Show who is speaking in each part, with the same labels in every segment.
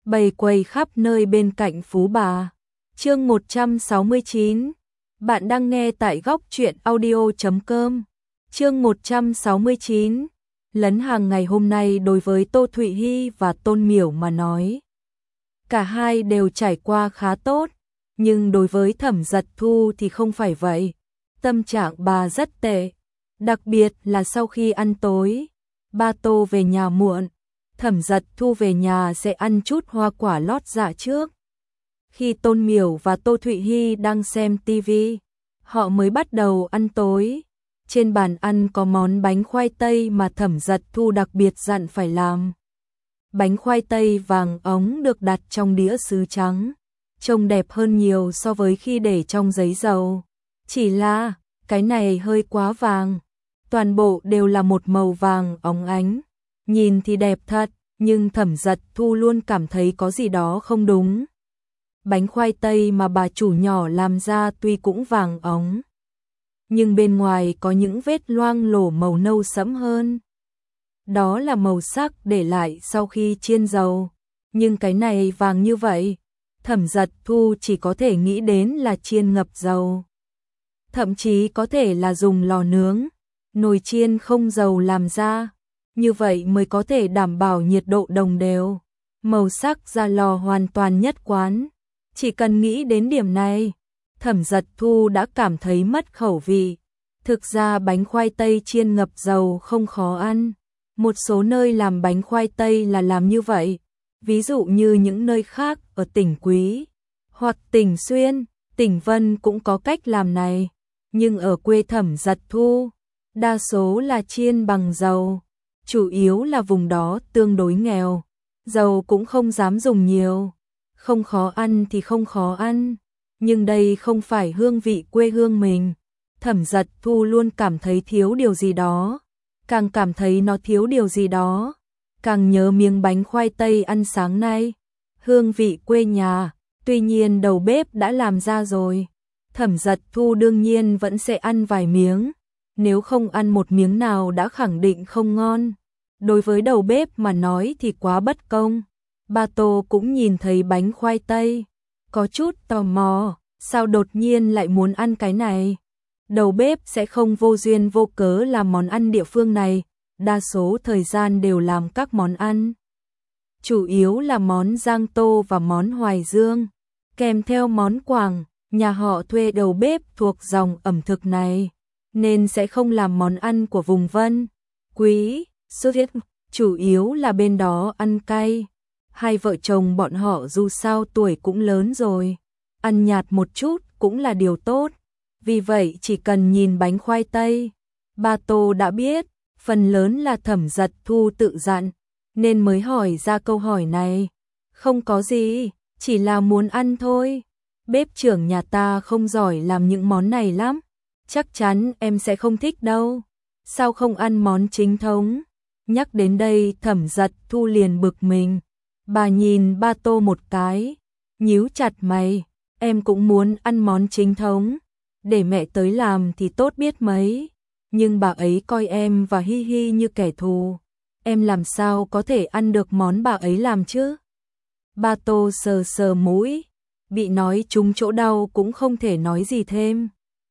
Speaker 1: bày quầy khắp nơi bên cạnh Phú Bà. Chương 169. Bạn đang nghe tại góc truyện audio.com. Chương 169. Lấn hàng ngày hôm nay đối với Tô Thụy Hi và Tôn Miểu mà nói, cả hai đều trải qua khá tốt, nhưng đối với Thẩm Dật Thu thì không phải vậy. Tâm trạng bà rất tệ, đặc biệt là sau khi ăn tối. Ba Tô về nhà muộn, Thẩm Dật Thu về nhà sẽ ăn chút hoa quả lót dạ trước. Khi Tôn Miểu và Tô Thụy Hi đang xem tivi, họ mới bắt đầu ăn tối. Trên bàn ăn có món bánh khoai tây mà Thẩm Dật Thu đặc biệt dặn phải làm. Bánh khoai tây vàng óng được đặt trong đĩa sứ trắng, trông đẹp hơn nhiều so với khi để trong giấy dầu. Chỉ là, cái này hơi quá vàng. Toàn bộ đều là một màu vàng óng ánh. Nhìn thì đẹp thật, nhưng Thẩm Dật Thu luôn cảm thấy có gì đó không đúng. Bánh khoai tây mà bà chủ nhỏ làm ra tuy cũng vàng óng, nhưng bên ngoài có những vết loang lổ màu nâu sẫm hơn. Đó là màu sắc để lại sau khi chiên dầu. Nhưng cái này vàng như vậy, Thẩm Dật Thu chỉ có thể nghĩ đến là chiên ngập dầu. Thậm chí có thể là dùng lò nướng, nồi chiên không dầu làm ra. Như vậy mới có thể đảm bảo nhiệt độ đồng đều, màu sắc ra lò hoàn toàn nhất quán. Chỉ cần nghĩ đến điểm này, Thẩm Dật Thu đã cảm thấy mất khẩu vị. Thực ra bánh khoai tây chiên ngập dầu không khó ăn. Một số nơi làm bánh khoai tây là làm như vậy. Ví dụ như những nơi khác ở tỉnh Quý hoặc tỉnh Xuyên, tỉnh Vân cũng có cách làm này. Nhưng ở quê Thẩm Dật Thu, đa số là chiên bằng dầu. Chủ yếu là vùng đó tương đối nghèo, dầu cũng không dám dùng nhiều. Không khó ăn thì không khó ăn, nhưng đây không phải hương vị quê hương mình. Thẩm Dật Thu luôn cảm thấy thiếu điều gì đó, càng cảm thấy nó thiếu điều gì đó, càng nhớ miếng bánh khoai tây ăn sáng nay. Hương vị quê nhà, tuy nhiên đầu bếp đã làm ra rồi. Thẩm Dật Thu đương nhiên vẫn sẽ ăn vài miếng, nếu không ăn một miếng nào đã khẳng định không ngon. Đối với đầu bếp mà nói thì quá bất công. Ba Tô cũng nhìn thấy bánh khoai tây, có chút tò mò, sao đột nhiên lại muốn ăn cái này. Đầu bếp sẽ không vô duyên vô cớ làm món ăn địa phương này, đa số thời gian đều làm các món ăn. Chủ yếu là món Giang Tô và món Hoài Dương, kèm theo món Quảng. Nhà họ thuê đầu bếp thuộc dòng ẩm thực này, nên sẽ không làm món ăn của vùng Vân, Quý, Xuyên, chủ yếu là bên đó ăn cay. Hai vợ chồng bọn họ dù sao tuổi cũng lớn rồi, ăn nhạt một chút cũng là điều tốt. Vì vậy chỉ cần nhìn bánh khoai tây, Ba Tô đã biết, phần lớn là Thẩm Dật Thu tự dặn, nên mới hỏi ra câu hỏi này. Không có gì, chỉ là muốn ăn thôi. Bếp trưởng nhà ta không giỏi làm những món này lắm, chắc chắn em sẽ không thích đâu. Sao không ăn món chính thống? Nhắc đến đây Thẩm Dật Thu liền bực mình. Bà nhìn Ba Tô một cái, nhíu chặt mày. Em cũng muốn ăn món chính thống, để mẹ tới làm thì tốt biết mấy. Nhưng bà ấy coi em và Hi Hi như kẻ thù, em làm sao có thể ăn được món bà ấy làm chứ? Ba Tô sờ sờ mũi, bị nói trúng chỗ đau cũng không thể nói gì thêm.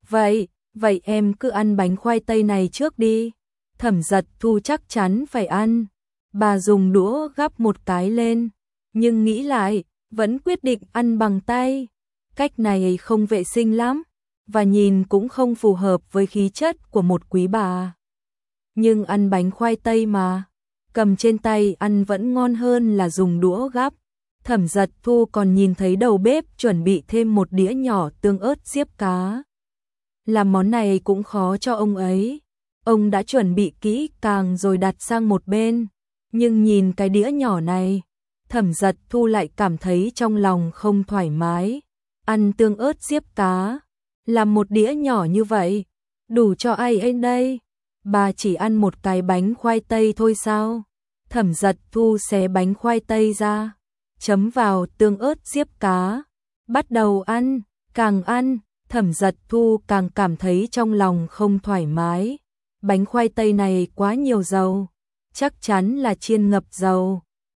Speaker 1: Vậy em cứ ăn bánh khoai tây này trước đi. Thẩm Dật Thu chắc chắn phải ăn. Bà dùng đũa gắp một cái lên, nhưng nghĩ lại, vẫn quyết định ăn bằng tay. Cách này không vệ sinh lắm, và nhìn cũng không phù hợp với khí chất của một quý bà. Nhưng ăn bánh khoai tây mà, cầm trên tay ăn vẫn ngon hơn là dùng đũa gắp. Thẩm Dật Thu còn nhìn thấy đầu bếp chuẩn bị thêm một đĩa nhỏ tương ớt diếp cá. Làm món này cũng khó cho ông ấy. Ông đã chuẩn bị kỹ càng rồi đặt sang một bên. Nhưng nhìn cái đĩa nhỏ này, Thẩm Dật Thu lại cảm thấy trong lòng không thoải mái. Ăn tương ớt diếp cá, làm một đĩa nhỏ như vậy, đủ cho ai ấy đây? Bà chỉ ăn một cái bánh khoai tây thôi sao? Thẩm Dật Thu xé bánh khoai tây ra, chấm vào tương ớt diếp cá, bắt đầu ăn. Càng ăn, Thẩm Dật Thu càng cảm thấy trong lòng không thoải mái. Bánh khoai tây này quá nhiều dầu, chắc chắn là chiên ngập dầu.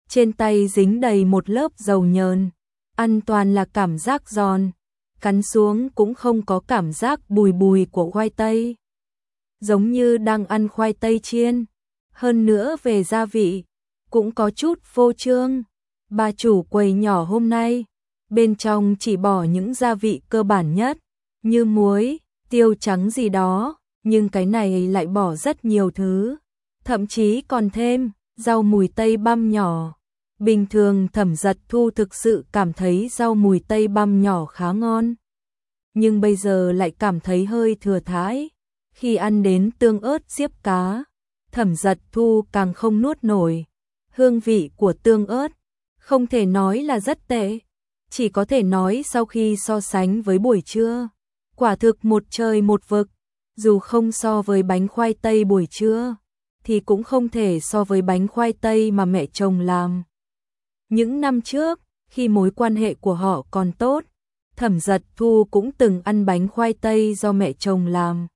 Speaker 1: trên tay dính đầy một lớp dầu nhờn, ăn toàn là cảm giác giòn, cắn xuống cũng không có cảm giác bùi bùi của khoai tây. Giống như đang ăn khoai tây chiên, hơn nữa về gia vị, cũng có chút phô trương. Bà chủ quầy nhỏ hôm nay, bên trong chỉ bỏ những gia vị cơ bản nhất, như muối, tiêu trắng gì đó, nhưng cái này lại bỏ rất nhiều thứ, thậm chí còn thêm rau mùi tây băm nhỏ. Bình thường Thẩm Dật Thu thực sự cảm thấy rau mùi tây băm nhỏ khá ngon, nhưng bây giờ lại cảm thấy hơi thừa thãi. Khi ăn đến tương ớt diếp cá, Thẩm Dật Thu càng không nuốt nổi. Hương vị của tương ớt không thể nói là rất tệ, chỉ có thể nói sau khi so sánh với buổi trưa, quả thực một trời một vực. Dù không so với bánh khoai tây buổi trưa, thì cũng không thể so với bánh khoai tây mà mẹ chồng làm. Những năm trước, khi mối quan hệ của họ còn tốt, Thẩm Dật Thu cũng từng ăn bánh khoai tây do mẹ chồng làm.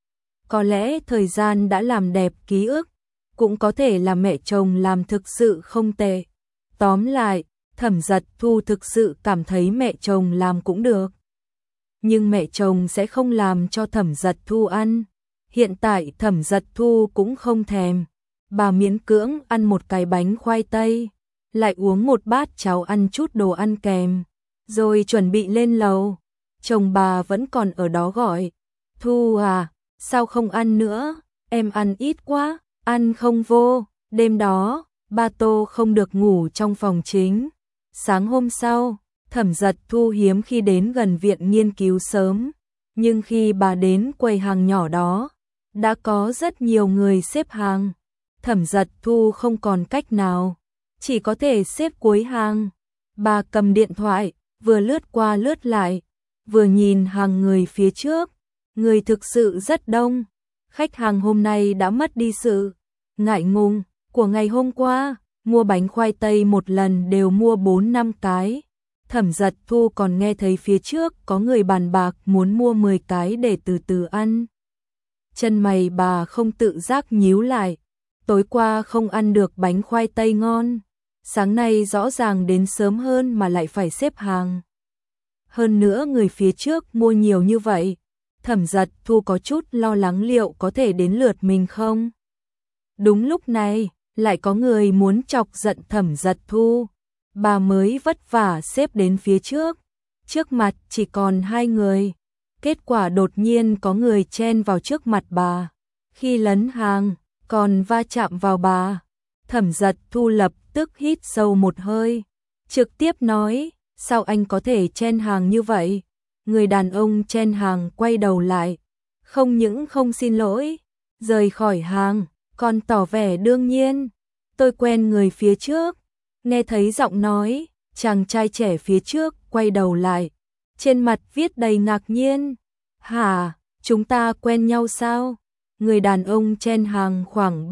Speaker 1: Có lẽ thời gian đã làm đẹp ký ức, cũng có thể là mẹ chồng làm thực sự không tệ. Tóm lại, Thẩm Dật Thu thực sự cảm thấy mẹ chồng làm cũng được. Nhưng mẹ chồng sẽ không làm cho Thẩm Dật Thu ăn. Hiện tại Thẩm Dật Thu cũng không thèm. Bà miễn cưỡng ăn một cái bánh khoai tây, lại uống một bát cháo, ăn chút đồ ăn kèm, rồi chuẩn bị lên lầu. Chồng bà vẫn còn ở đó gọi, Thu à, sao không ăn nữa, em ăn ít quá, ăn không vô. Đêm đó, ba Tô không được ngủ trong phòng chính. Sáng hôm sau, Thẩm Dật Thu hiếm khi đến gần viện nghiên cứu sớm, nhưng khi bà đến quầy hàng nhỏ đó, đã có rất nhiều người xếp hàng. Thẩm Dật Thu không còn cách nào, chỉ có thể xếp cuối hàng. Bà cầm điện thoại, vừa lướt qua lướt lại, vừa nhìn hàng người phía trước. Người thực sự rất đông. Khách hàng hôm nay đã mất đi sự ngại ngùng của ngày hôm qua, mua bánh khoai tây một lần đều mua 4-5 cái. Thẩm Dật Thu còn nghe thấy phía trước có người bàn bạc muốn mua 10 cái để từ từ ăn. Chân mày bà không tự giác nhíu lại. Tối qua không ăn được bánh khoai tây ngon, sáng nay rõ ràng đến sớm hơn mà lại phải xếp hàng. Hơn nữa người phía trước mua nhiều như vậy, Thẩm Dật Thu có chút lo lắng liệu có thể đến lượt mình không. Đúng lúc này, lại có người muốn chọc giận Thẩm Dật Thu. Bà mới vất vả xếp đến phía trước, trước mặt chỉ còn 2 người. Kết quả đột nhiên có người chen vào trước mặt bà. Khi lấn hàng, còn va chạm vào bà. Thẩm Dật Thu lập tức hít sâu một hơi, trực tiếp nói, sao anh có thể chen hàng như vậy? Người đàn ông chen hàng quay đầu lại, không những không xin lỗi, rời khỏi hàng, còn tỏ vẻ đương nhiên. Tôi quen người phía trước. Nghe thấy giọng nói, chàng trai trẻ phía trước quay đầu lại, trên mặt viết đầy ngạc nhiên. Hả, chúng ta quen nhau sao? Người đàn ông chen hàng khoảng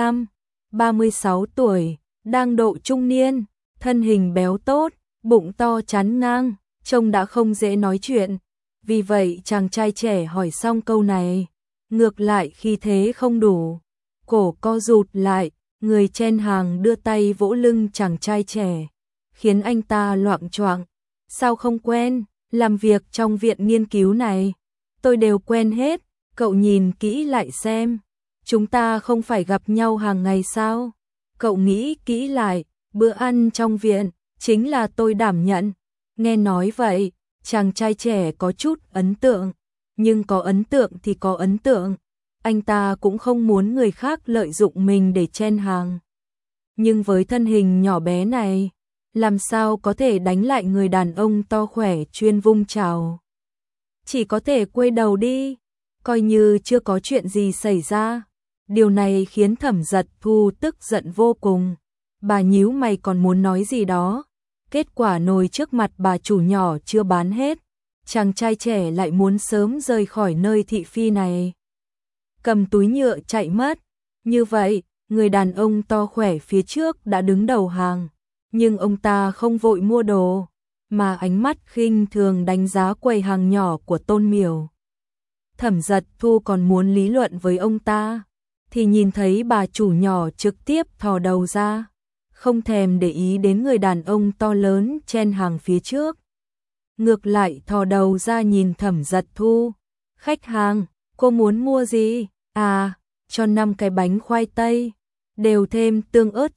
Speaker 1: 35-36 tuổi, đang độ trung niên, thân hình béo tốt, bụng to chắn ngang, trông đã không dễ nói chuyện. Vì vậy chàng trai trẻ hỏi xong câu này, ngược lại khi thế không đủ, cổ co rụt lại. Người chen hàng đưa tay vỗ lưng chàng trai trẻ, khiến anh ta loạng choạng. Sao không quen, làm việc trong viện nghiên cứu này, tôi đều quen hết, cậu nhìn kỹ lại xem, chúng ta không phải gặp nhau hàng ngày sao? Cậu nghĩ kỹ lại, bữa ăn trong viện, chính là tôi đảm nhận. Nghe nói vậy, chàng trai trẻ có chút ấn tượng, nhưng có ấn tượng thì có ấn tượng. Anh ta cũng không muốn người khác lợi dụng mình để chen hàng. Nhưng với thân hình nhỏ bé này, làm sao có thể đánh lại người đàn ông to khỏe chuyên vung chảo. Chỉ có thể quay đầu đi, coi như chưa có chuyện gì xảy ra. Điều này khiến Thẩm Dật Thu tức giận vô cùng. Bà nhíu mày còn muốn nói gì đó. Kết quả nồi trước mặt bà chủ nhỏ chưa bán hết. Chàng trai trẻ lại muốn sớm rời khỏi nơi thị phi này, cầm túi nhựa chạy mất. Như vậy, người đàn ông to khỏe phía trước đã đứng đầu hàng, nhưng ông ta không vội mua đồ, mà ánh mắt khinh thường đánh giá quầy hàng nhỏ của Tôn Miểu. Thẩm Dật Thu còn muốn lý luận với ông ta, thì nhìn thấy bà chủ nhỏ trực tiếp thò đầu ra. không thèm để ý đến người đàn ông to lớn chen hàng phía trước. Ngược lại thò đầu ra nhìn Thẩm Giật Thu. Khách hàng, cô muốn mua gì? À, cho 5 cái bánh khoai tây, đều thêm tương ớt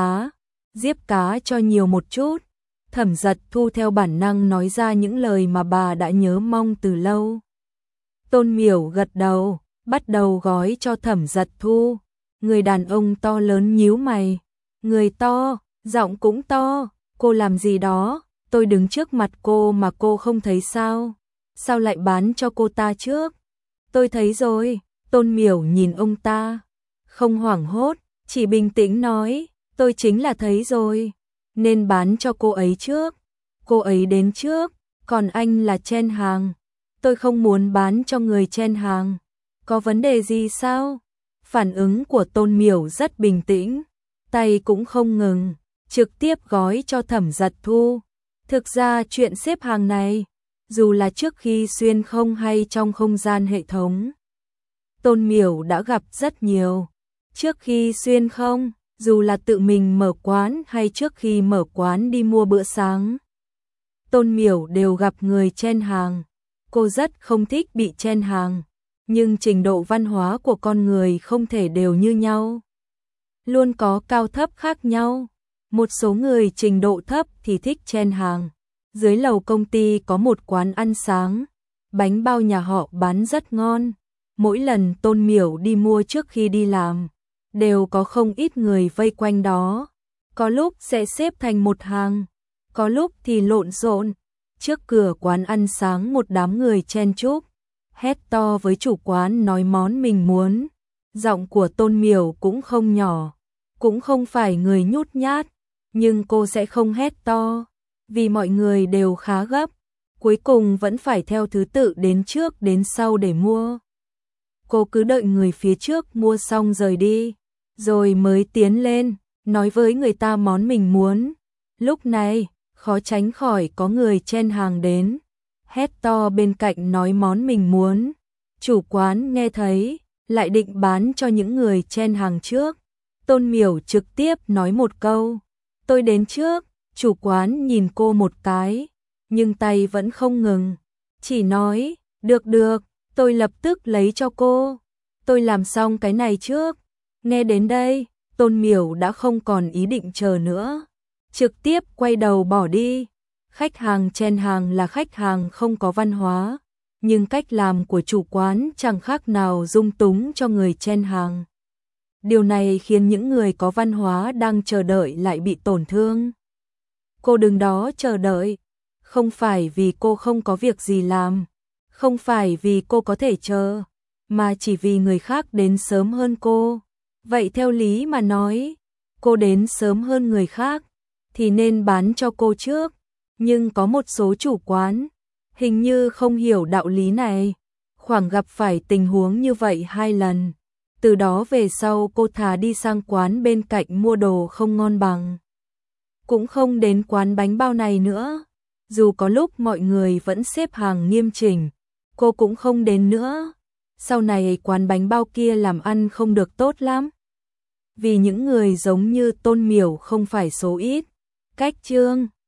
Speaker 1: diếp cá cho nhiều một chút. Thẩm Giật Thu theo bản năng nói ra những lời mà bà đã nhớ mong từ lâu. Tôn Miểu gật đầu, bắt đầu gói cho Thẩm Giật Thu. Người đàn ông to lớn nhíu mày. Người to, giọng cũng to, cô làm gì đó, tôi đứng trước mặt cô mà cô không thấy sao? Sao lại bán cho cô ta trước? Tôi thấy rồi. Tôn Miểu nhìn ông ta, không hoảng hốt, chỉ bình tĩnh nói, tôi chính là thấy rồi, nên bán cho cô ấy trước. Cô ấy đến trước, còn anh là chen hàng. Tôi không muốn bán cho người chen hàng. Có vấn đề gì sao? Phản ứng của Tôn Miểu rất bình tĩnh, tay cũng không ngừng, trực tiếp gói cho Thẩm Giật Thu. Thực ra chuyện xếp hàng này, dù là trước khi xuyên không hay trong không gian hệ thống, Tôn Miểu đã gặp rất nhiều. Trước khi xuyên không, dù là tự mình mở quán hay trước khi mở quán đi mua bữa sáng, Tôn Miểu đều gặp người chen hàng. Cô rất không thích bị chen hàng, nhưng trình độ văn hóa của con người không thể đều như nhau. Luôn có cao thấp khác nhau. Một số người trình độ thấp thì thích chen hàng. Dưới lầu công ty có một quán ăn sáng, bánh bao nhà họ bán rất ngon. Mỗi lần Tôn Miểu đi mua trước khi đi làm, đều có không ít người vây quanh đó. Có lúc sẽ xếp thành một hàng, có lúc thì lộn xộn. Trước cửa quán ăn sáng một đám người chen chúc, hét to với chủ quán nói món mình muốn. Giọng của Tôn Miểu cũng không nhỏ, cũng không phải người nhút nhát, nhưng cô sẽ không hét to, vì mọi người đều khá gấp, cuối cùng vẫn phải theo thứ tự đến trước đến sau để mua. Cô cứ đợi người phía trước mua xong rời đi, rồi mới tiến lên, nói với người ta món mình muốn. Lúc này, khó tránh khỏi có người chen hàng đến, hét to bên cạnh nói món mình muốn. Chủ quán nghe thấy, lại định bán cho những người chen hàng trước. Tôn Miểu trực tiếp nói một câu, tôi đến trước. Chủ quán nhìn cô một cái, nhưng tay vẫn không ngừng, chỉ nói, được được, tôi lập tức lấy cho cô. Tôi làm xong cái này trước. Nghe đến đây, Tôn Miểu đã không còn ý định chờ nữa, trực tiếp quay đầu bỏ đi. Khách hàng chen hàng là khách hàng không có văn hóa, nhưng cách làm của chủ quán chẳng khác nào dung túng cho người chen hàng. Điều này khiến những người có văn hóa đang chờ đợi lại bị tổn thương. Cô đứng đó chờ đợi, không phải vì cô không có việc gì làm, không phải vì cô có thể chờ, mà chỉ vì người khác đến sớm hơn cô. Vậy theo lý mà nói, cô đến sớm hơn người khác, thì nên bán cho cô trước. Nhưng có một số chủ quán, hình như không hiểu đạo lý này, khoảng gặp phải tình huống như vậy 2 lần. Từ đó về sau cô thà đi sang quán bên cạnh mua đồ không ngon bằng, cũng không đến quán bánh bao này nữa. Dù có lúc mọi người vẫn xếp hàng nghiêm chỉnh, cô cũng không đến nữa. Sau này quán bánh bao kia làm ăn không được tốt lắm, vì những người giống như Tôn Miểu không phải số ít. Cách chương